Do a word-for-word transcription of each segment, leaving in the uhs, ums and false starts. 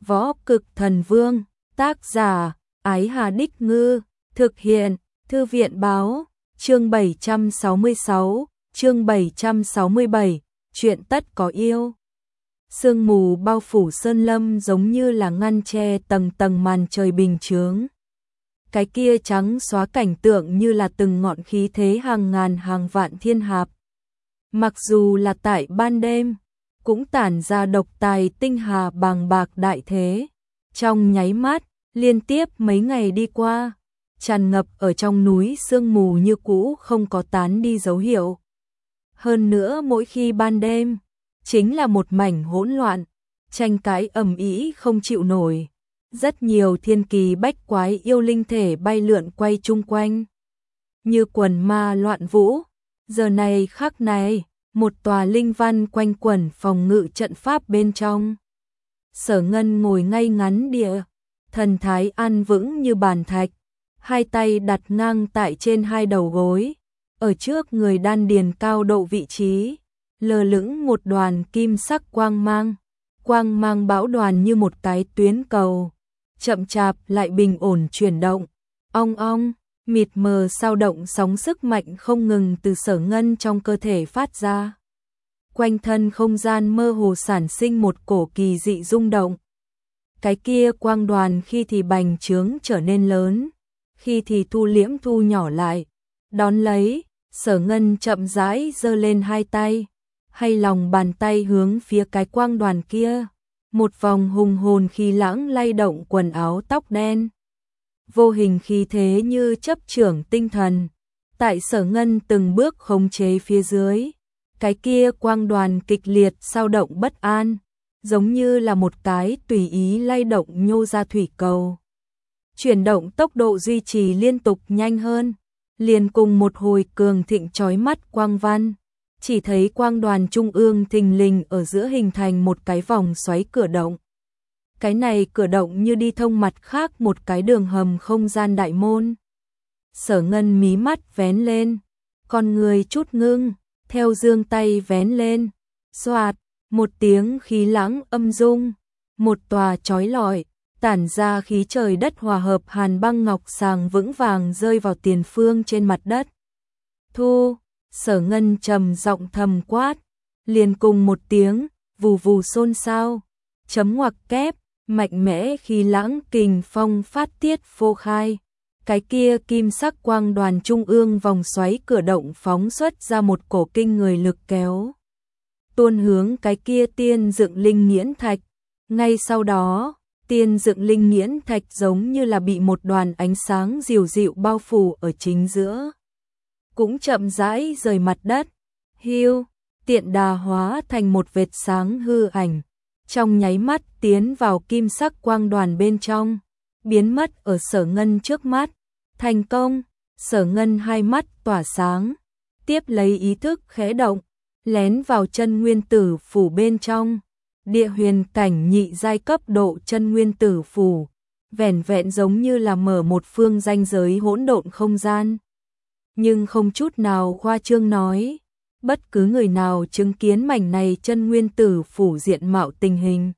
Võ Cực Thần Vương, tác giả, Ái Hà Đích Ngư, thực hiện, Thư viện Báo, chương bảy trăm sáu mươi sáu, chương bảy trăm sáu mươi bảy, chuyện tất có yêu. Sương mù bao phủ sơn lâm giống như là ngăn che tầng tầng màn trời bình chướng. Cái kia trắng xóa cảnh tượng như là từng ngọn khí thế hàng ngàn hàng vạn thiên hạp. Mặc dù là tại ban đêm, cũng tản ra độc tài tinh hà bàng bạc đại thế. Trong nháy mắt, liên tiếp mấy ngày đi qua, tràn ngập ở trong núi sương mù như cũ không có tán đi dấu hiệu. Hơn nữa mỗi khi ban đêm, chính là một mảnh hỗn loạn, tranh cãi ầm ĩ không chịu nổi. Rất nhiều thiên kỳ bách quái yêu linh thể bay lượn quay chung quanh, như quần ma loạn vũ. Giờ này khắc này, một tòa linh văn quanh quẩn phòng ngự trận pháp bên trong. Sở Ngân ngồi ngay ngắn địa, thần thái an vững như bàn thạch, hai tay đặt ngang tại trên hai đầu gối, ở trước người đan điền cao độ vị trí, lơ lửng một đoàn kim sắc quang mang, quang mang bão đoàn như một cái tuyến cầu, chậm chạp lại bình ổn chuyển động. Ong ong, mịt mờ sao động sóng sức mạnh không ngừng từ Sở Ngân trong cơ thể phát ra. Quanh thân không gian mơ hồ sản sinh một cổ kỳ dị rung động. Cái kia quang đoàn khi thì bành trướng trở nên lớn, khi thì thu liễm thu nhỏ lại. Đón lấy, Sở Ngân chậm rãi giơ lên hai tay, hay lòng bàn tay hướng phía cái quang đoàn kia. Một vòng hùng hồn khí lãng lay động quần áo tóc đen. Vô hình khí thế như chấp chưởng tinh thần. Tại Sở Ngân từng bước khống chế phía dưới, cái kia quang đoàn kịch liệt sao động bất an, giống như là một cái tùy ý lay động nhô ra thủy cầu. Chuyển động tốc độ duy trì liên tục nhanh hơn, liền cùng một hồi cường thịnh chói mắt quang văn. Chỉ thấy quang đoàn trung ương thình lình ở giữa hình thành một cái vòng xoáy cửa động. Cái này cửa động như đi thông mặt khác một cái đường hầm không gian đại môn. Sở Ngân mí mắt vén lên, con người chút ngưng, theo dương tay vén lên, xoạt, một tiếng khí lãng âm rung, một tòa chói lọi, tản ra khí trời đất hòa hợp hàn băng ngọc sàng vững vàng rơi vào tiền phương trên mặt đất. Thu, Sở Ngân trầm giọng thầm quát, liền cùng một tiếng, vù vù xôn xao, chấm ngoặc kép, mạnh mẽ khí lãng kình phong phát tiết phô khai. Cái kia kim sắc quang đoàn trung ương vòng xoáy cửa động phóng xuất ra một cổ kinh người lực kéo, tuôn hướng cái kia tiên dựng linh nghiễn thạch. Ngay sau đó, tiên dựng linh nghiễn thạch giống như là bị một đoàn ánh sáng dịu dịu bao phủ ở chính giữa, cũng chậm rãi rời mặt đất. Hiu, tiện đà hóa thành một vệt sáng hư ảnh, trong nháy mắt tiến vào kim sắc quang đoàn bên trong, biến mất ở Sở Ngân trước mắt. Thành công, Sở Ngân hai mắt tỏa sáng, tiếp lấy ý thức khẽ động, lén vào chân nguyên tử phủ bên trong. Địa huyền cảnh nhị giai cấp độ chân nguyên tử phủ, vẻn vẹn giống như là mở một phương ranh giới hỗn độn không gian. Nhưng không chút nào khoa trương nói, bất cứ người nào chứng kiến mảnh này chân nguyên tử phủ diện mạo tình hình,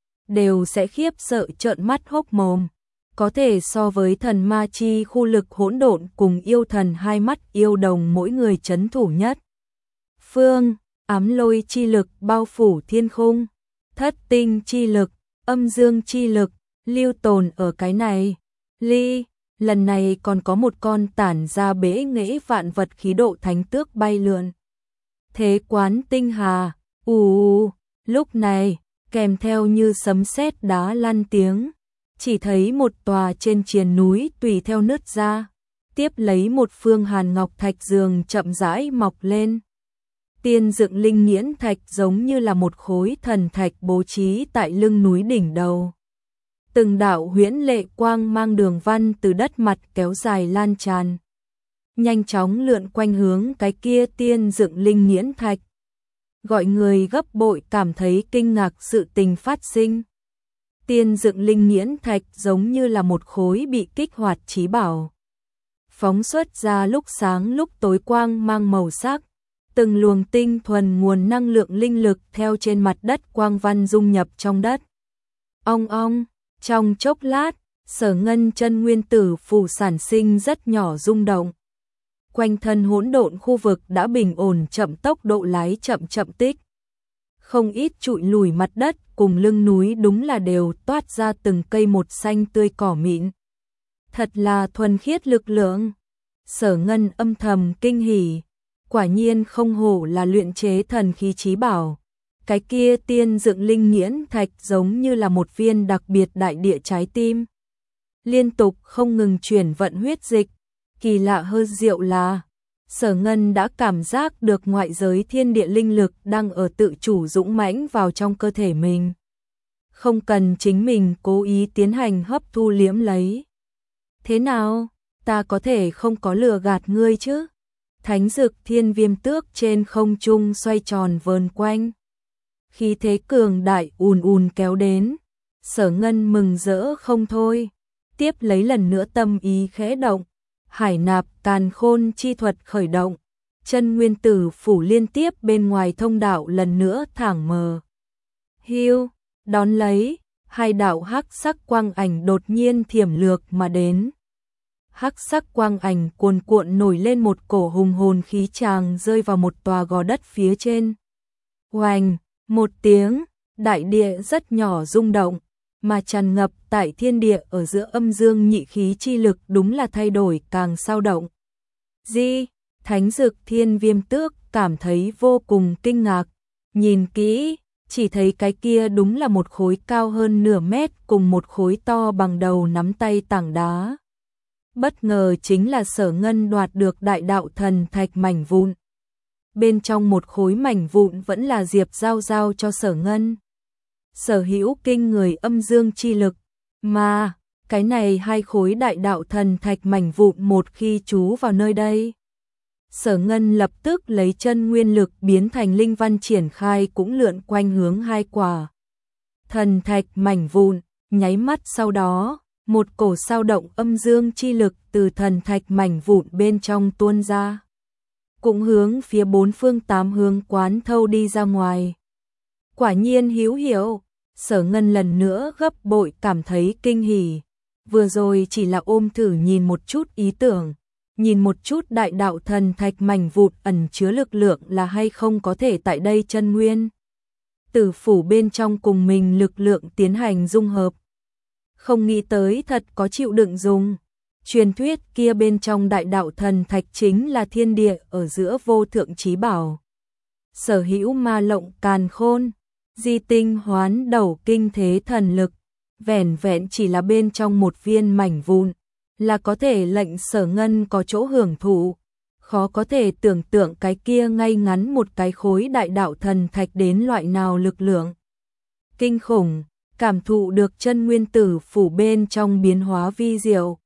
đều sẽ khiếp sợ trợn mắt hốc mồm. Có thể so với thần ma chi khu lực hỗn độn cùng yêu thần hai mắt yêu đồng mỗi người chấn thủ nhất phương, ám lôi chi lực bao phủ thiên khung, thất tinh chi lực, âm dương chi lực, lưu tồn ở cái này. Ly, lần này còn có một con tản ra bế nghệ vạn vật khí độ thánh tước bay lượn. Thế quán tinh hà, ù ù, lúc này, kèm theo như sấm sét đá lăn tiếng. Chỉ thấy một tòa trên triền núi tùy theo nứt ra, tiếp lấy một phương hàn ngọc thạch giường chậm rãi mọc lên. Tiên dựng linh nghiễn thạch giống như là một khối thần thạch bố trí tại lưng núi đỉnh đầu. Từng đạo huyễn lệ quang mang đường văn từ đất mặt kéo dài lan tràn, nhanh chóng lượn quanh hướng cái kia tiên dựng linh nghiễn thạch. Gọi người gấp bội cảm thấy kinh ngạc sự tình phát sinh. Tiên dựng linh nghiễn thạch giống như là một khối bị kích hoạt chí bảo, phóng xuất ra lúc sáng lúc tối quang mang màu sắc, từng luồng tinh thuần nguồn năng lượng linh lực theo trên mặt đất quang văn dung nhập trong đất. Ong ong, trong chốc lát, Sở Ngân chân nguyên tử phù sản sinh rất nhỏ rung động. Quanh thân hỗn độn khu vực đã bình ổn chậm tốc độ lái chậm chậm tích. Không ít trụi lùi mặt đất cùng lưng núi đúng là đều toát ra từng cây một xanh tươi cỏ mịn. Thật là thuần khiết lực lượng. Sở Ngân âm thầm kinh hỉ, quả nhiên không hổ là luyện chế thần khí chí bảo. Cái kia tiên dựng linh nghiễn thạch giống như là một viên đặc biệt đại địa trái tim. Liên tục không ngừng chuyển vận huyết dịch, kỳ lạ hơn diệu là Sở Ngân đã cảm giác được ngoại giới thiên địa linh lực đang ở tự chủ dũng mãnh vào trong cơ thể mình. Không cần chính mình cố ý tiến hành hấp thu liếm lấy. Thế nào, ta có thể không có lừa gạt ngươi chứ? Thánh dực thiên viêm tước trên không trung xoay tròn vờn quanh. Khí thế cường đại ùn ùn kéo đến, Sở Ngân mừng rỡ không thôi, tiếp lấy lần nữa tâm ý khẽ động, hải nạp càn khôn chi thuật khởi động, chân nguyên tử phủ liên tiếp bên ngoài thông đạo lần nữa thẳng mờ. Hiu, đón lấy, hai đạo hắc sắc quang ảnh đột nhiên thiểm lược mà đến. Hắc sắc quang ảnh cuồn cuộn nổi lên một cổ hùng hồn khí tràng rơi vào một tòa gò đất phía trên. Oanh, một tiếng, đại địa rất nhỏ rung động, mà tràn ngập tại thiên địa ở giữa âm dương nhị khí chi lực đúng là thay đổi càng sao động. Di, Thánh dực thiên viêm tước cảm thấy vô cùng kinh ngạc, nhìn kỹ, chỉ thấy cái kia đúng là một khối cao hơn nửa mét cùng một khối to bằng đầu nắm tay tảng đá. Bất ngờ chính là Sở Ngân đoạt được đại đạo thần thạch mảnh vụn. Bên trong một khối mảnh vụn vẫn là Diệp giao giao cho Sở Ngân. Sở hữu kinh người âm dương chi lực, mà cái này hai khối đại đạo thần thạch mảnh vụn một khi trú vào nơi đây. Sở Ngân lập tức lấy chân nguyên lực biến thành linh văn triển khai cũng lượn quanh hướng hai quả thần thạch mảnh vụn, nháy mắt sau đó, một cổ sao động âm dương chi lực từ thần thạch mảnh vụn bên trong tuôn ra, cũng hướng phía bốn phương tám hướng quán thâu đi ra ngoài. Quả nhiên hữu hiệu, Sở Ngân lần nữa gấp bội cảm thấy kinh hỉ. Vừa rồi chỉ là ôm thử nhìn một chút ý tưởng, nhìn một chút đại đạo thần thạch mảnh vụn ẩn chứa lực lượng là hay không có thể tại đây chân nguyên tử phủ bên trong cùng mình lực lượng tiến hành dung hợp. Không nghĩ tới thật có chịu đựng dùng. Truyền thuyết kia bên trong đại đạo thần thạch chính là thiên địa ở giữa vô thượng chí bảo. Sở hữu ma lộng càn khôn, di tinh hoán đầu kinh thế thần lực, vẻn vẹn chỉ là bên trong một viên mảnh vụn, là có thể lệnh Sở Ngân có chỗ hưởng thụ. Khó có thể tưởng tượng cái kia ngay ngắn một cái khối đại đạo thần thạch đến loại nào lực lượng kinh khủng, cảm thụ được chân nguyên tử phủ bên trong biến hóa vi diệu.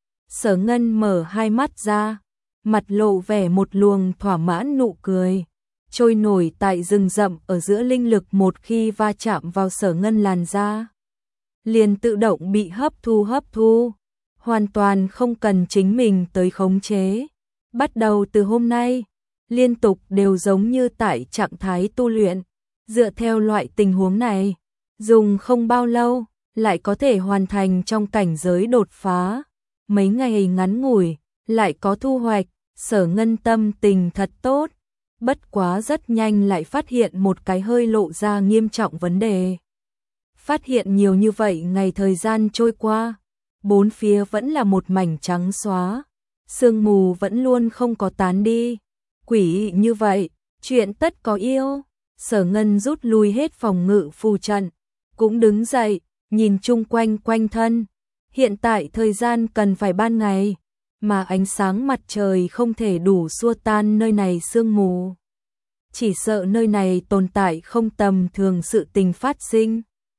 Sở Ngân mở hai mắt ra, mặt lộ vẻ một luồng thỏa mãn nụ cười. Trôi nổi tại rừng rậm ở giữa linh lực một khi va chạm vào Sở Ngân làn da, liền tự động bị hấp thu hấp thu, hoàn toàn không cần chính mình tới khống chế. Bắt đầu từ hôm nay, liên tục đều giống như tại trạng thái tu luyện. Dựa theo loại tình huống này, dùng không bao lâu, lại có thể hoàn thành trong cảnh giới đột phá. Mấy ngày ngắn ngủi, lại có thu hoạch, Sở Ngân tâm tình thật tốt. Bất quá rất nhanh lại phát hiện một cái hơi lộ ra nghiêm trọng vấn đề. Phát hiện nhiều như vậy ngày thời gian trôi qua, bốn phía vẫn là một mảnh trắng xóa, sương mù vẫn luôn không có tán đi. Quỷ như vậy, chuyện tất có yêu. Sở Ngân rút lui hết phòng ngự phù trận, cũng đứng dậy, nhìn chung quanh quanh thân. Hiện tại thời gian cần phải ban ngày, mà ánh sáng mặt trời không thể đủ xua tan nơi này sương mù. Chỉ sợ nơi này tồn tại không tầm thường sự tình phát sinh.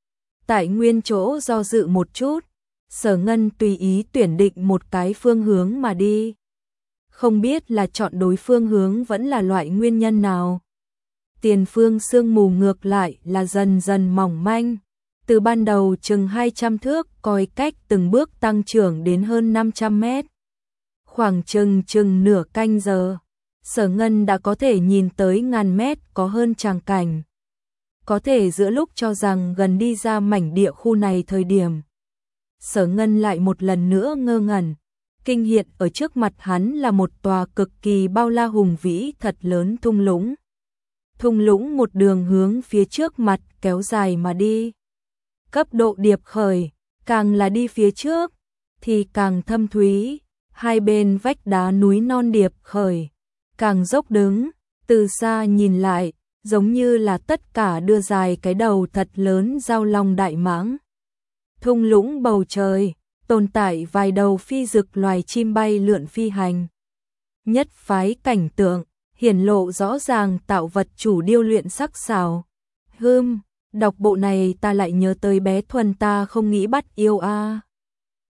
Tại nguyên chỗ do dự một chút, Sở Ngân tùy ý tuyển định một cái phương hướng mà đi. Không biết là chọn đối phương hướng vẫn là loại nguyên nhân nào. Tiền phương sương mù ngược lại là dần dần mỏng manh. Từ ban đầu chừng hai trăm thước coi cách từng bước tăng trưởng đến hơn năm trăm mét. Khoảng chừng chừng nửa canh giờ, Sở Ngân đã có thể nhìn tới ngàn mét có hơn tràng cảnh. có thể giữa lúc cho rằng gần đi ra mảnh địa khu này thời điểm. Sở Ngân lại một lần nữa ngơ ngẩn, kinh hiện ở trước mặt hắn là một tòa cực kỳ bao la hùng vĩ thật lớn thung lũng. Thung lũng một đường hướng phía trước mặt kéo dài mà đi. Cấp độ điệp khởi, càng là đi phía trước, thì càng thâm thúy, hai bên vách đá núi non điệp khởi, càng dốc đứng, từ xa nhìn lại, giống như là tất cả đưa dài cái đầu thật lớn giao long đại mãng. Thung lũng bầu trời, tồn tại vài đầu phi dực loài chim bay lượn phi hành. Nhất phái cảnh tượng, hiển lộ rõ ràng tạo vật chủ điêu luyện sắc sảo. Hưm, đọc bộ này ta lại nhớ tới bé Thuần ta không nghĩ bắt yêu a.